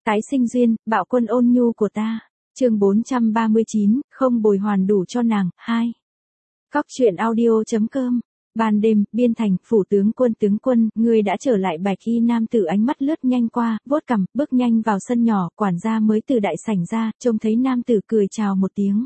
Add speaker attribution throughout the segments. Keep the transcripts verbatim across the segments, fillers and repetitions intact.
Speaker 1: Tái sinh duyên, bạo quân ôn nhu của ta. Chương bốn trăm ba mươi chín, không bồi hoàn đủ cho nàng. hai. Cóc truyện audio.com. Ban đêm, biên thành, phủ tướng quân tướng quân, người đã trở lại. Bạch y nam tử ánh mắt lướt nhanh qua, vuốt cằm, bước nhanh vào sân nhỏ, quản gia mới từ đại sảnh ra, trông thấy nam tử cười chào một tiếng.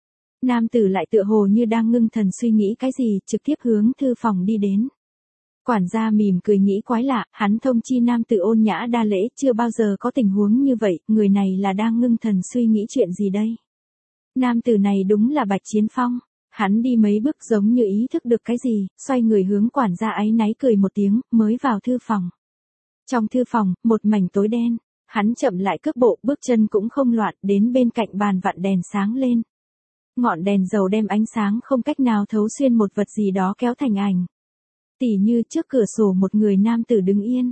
Speaker 1: Nam tử lại tựa hồ như đang ngưng thần suy nghĩ cái gì, trực tiếp hướng thư phòng đi đến. Quản gia mỉm cười nghĩ quái lạ, hắn thông chi nam tử ôn nhã đa lễ, chưa bao giờ có tình huống như vậy, người này là đang ngưng thần suy nghĩ chuyện gì đây? Nam tử này đúng là Bạch Chiến Phong. Hắn đi mấy bước giống như ý thức được cái gì, xoay người hướng quản gia áy náy cười một tiếng, mới vào thư phòng. Trong thư phòng, một mảnh tối đen, hắn chậm lại cước bộ, bước chân cũng không loạn, đến bên cạnh bàn vặn đèn sáng lên. Ngọn đèn dầu đem ánh sáng không cách nào thấu xuyên một vật gì đó kéo thành ảnh. Tỉ như trước cửa sổ một người nam tử đứng yên.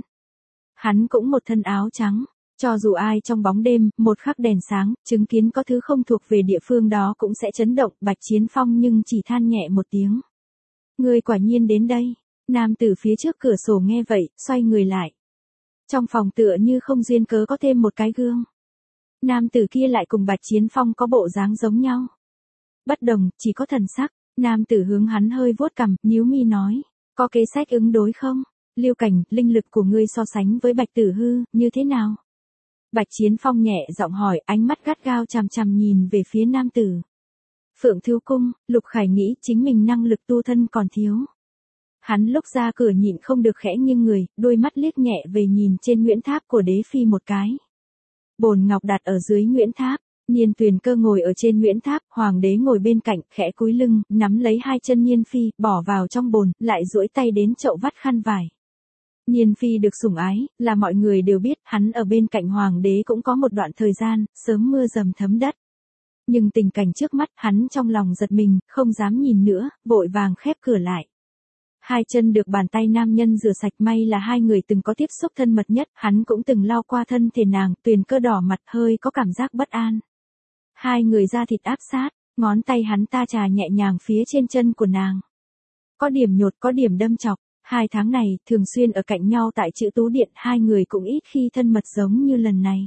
Speaker 1: Hắn cũng một thân áo trắng. Cho dù ai trong bóng đêm, một khắc đèn sáng, chứng kiến có thứ không thuộc về địa phương đó cũng sẽ chấn động. Bạch Chiến Phong nhưng chỉ than nhẹ một tiếng. Người quả nhiên đến đây. Nam tử phía trước cửa sổ nghe vậy, xoay người lại. Trong phòng tựa như không duyên cớ có thêm một cái gương. Nam tử kia lại cùng Bạch Chiến Phong có bộ dáng giống nhau. Bất đồng, chỉ có thần sắc. Nam tử hướng hắn hơi vuốt cằm, nhíu mi nói. Có kế sách ứng đối không? Lưu Cảnh, linh lực của ngươi so sánh với Bạch Tử Hư, như thế nào? Bạch Chiến Phong nhẹ giọng hỏi, ánh mắt gắt gao chằm chằm nhìn về phía nam tử. Phượng Thiếu Cung, Lục Khải nghĩ chính mình năng lực tu thân còn thiếu. Hắn lúc ra cửa nhịn không được khẽ nghiêng người, đôi mắt liếc nhẹ về nhìn trên Nguyễn Tháp của đế phi một cái. Bồn ngọc đặt ở dưới Nguyễn Tháp. Nhiên Tuyền Cơ ngồi ở trên Nguyễn Tháp, hoàng đế ngồi bên cạnh, khẽ cúi lưng, nắm lấy hai chân Nhiên Phi, bỏ vào trong bồn, lại duỗi tay đến chậu vắt khăn vải. Nhiên Phi được sủng ái, là mọi người đều biết, hắn ở bên cạnh hoàng đế cũng có một đoạn thời gian, sớm mưa dầm thấm đất. Nhưng tình cảnh trước mắt, hắn trong lòng giật mình, không dám nhìn nữa, vội vàng khép cửa lại. Hai chân được bàn tay nam nhân rửa sạch, may là hai người từng có tiếp xúc thân mật nhất, hắn cũng từng lau qua thân thể nàng, Tuyền Cơ đỏ mặt hơi có cảm giác bất an. Hai người da thịt áp sát, ngón tay hắn ta trà nhẹ nhàng phía trên chân của nàng. Có điểm nhột, có điểm đâm chọc, hai tháng này, thường xuyên ở cạnh nhau tại Chữ Tú Điện, hai người cũng ít khi thân mật giống như lần này.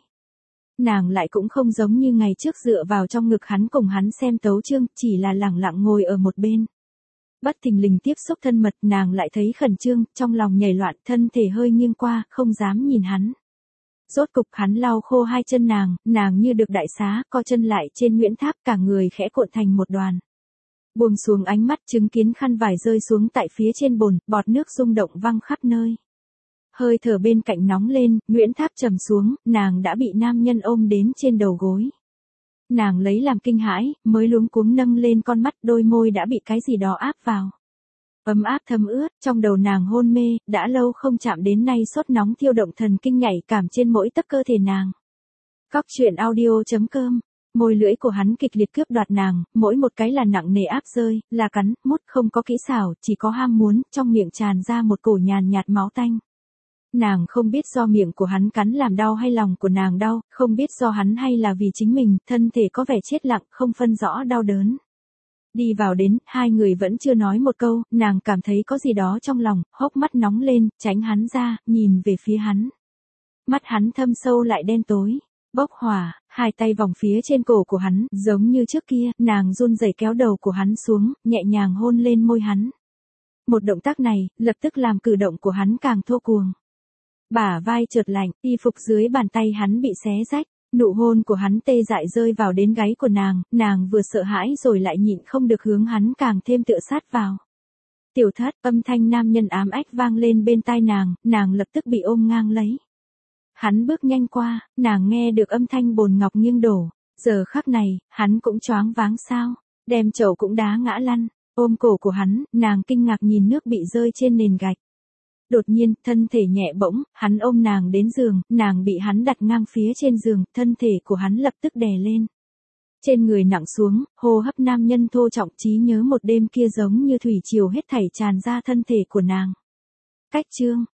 Speaker 1: Nàng lại cũng không giống như ngày trước dựa vào trong ngực hắn cùng hắn xem tấu chương, chỉ là lẳng lặng ngồi ở một bên. Bất thình lình tiếp xúc thân mật, nàng lại thấy khẩn trương, trong lòng nhảy loạn, thân thể hơi nghiêng qua, không dám nhìn hắn. Rốt cục hắn lau khô hai chân nàng, nàng như được đại xá, co chân lại trên Nguyễn Tháp, cả người khẽ cuộn thành một đoàn. Buông xuống ánh mắt, chứng kiến khăn vải rơi xuống tại phía trên bồn, bọt nước rung động văng khắp nơi. Hơi thở bên cạnh nóng lên, Nguyễn Tháp trầm xuống, nàng đã bị nam nhân ôm đến trên đầu gối. Nàng lấy làm kinh hãi, mới luống cuống nâng lên con mắt, đôi môi đã bị cái gì đó áp vào. Ấm áp thấm ướt, trong đầu nàng hôn mê, đã lâu không chạm đến nay sốt nóng thiêu động thần kinh nhạy cảm trên mỗi tấc cơ thể nàng. Cóc truyện audio.com. Môi lưỡi của hắn kịch liệt cướp đoạt nàng, mỗi một cái là nặng nề áp rơi, là cắn, mút, không có kỹ xảo, chỉ có ham muốn, trong miệng tràn ra một cổ nhàn nhạt máu tanh. Nàng không biết do miệng của hắn cắn làm đau hay lòng của nàng đau, không biết do hắn hay là vì chính mình, thân thể có vẻ chết lặng, không phân rõ đau đớn. Đi vào đến, hai người vẫn chưa nói một câu, nàng cảm thấy có gì đó trong lòng, hốc mắt nóng lên, tránh hắn ra, nhìn về phía hắn. Mắt hắn thâm sâu lại đen tối, bốc hỏa, hai tay vòng phía trên cổ của hắn, giống như trước kia, nàng run rẩy kéo đầu của hắn xuống, nhẹ nhàng hôn lên môi hắn. Một động tác này, lập tức làm cử động của hắn càng thô cuồng. Bả vai trượt lạnh, y phục dưới bàn tay hắn bị xé rách. Nụ hôn của hắn tê dại rơi vào đến gáy của nàng, nàng vừa sợ hãi rồi lại nhịn không được hướng hắn càng thêm tựa sát vào. Tiểu Thất, âm thanh nam nhân ám ách vang lên bên tai nàng, nàng lập tức bị ôm ngang lấy. Hắn bước nhanh qua, nàng nghe được âm thanh bồn ngọc nghiêng đổ, giờ khắc này, hắn cũng choáng váng sao, đem chậu cũng đá ngã lăn, ôm cổ của hắn, nàng kinh ngạc nhìn nước bị rơi trên nền gạch. Đột nhiên, thân thể nhẹ bỗng, hắn ôm nàng đến giường, nàng bị hắn đặt ngang phía trên giường, thân thể của hắn lập tức đè lên. Trên người nặng xuống, hô hấp nam nhân thô trọng, trí nhớ một đêm kia giống như thủy triều hết thảy tràn ra thân thể của nàng. Cách chương,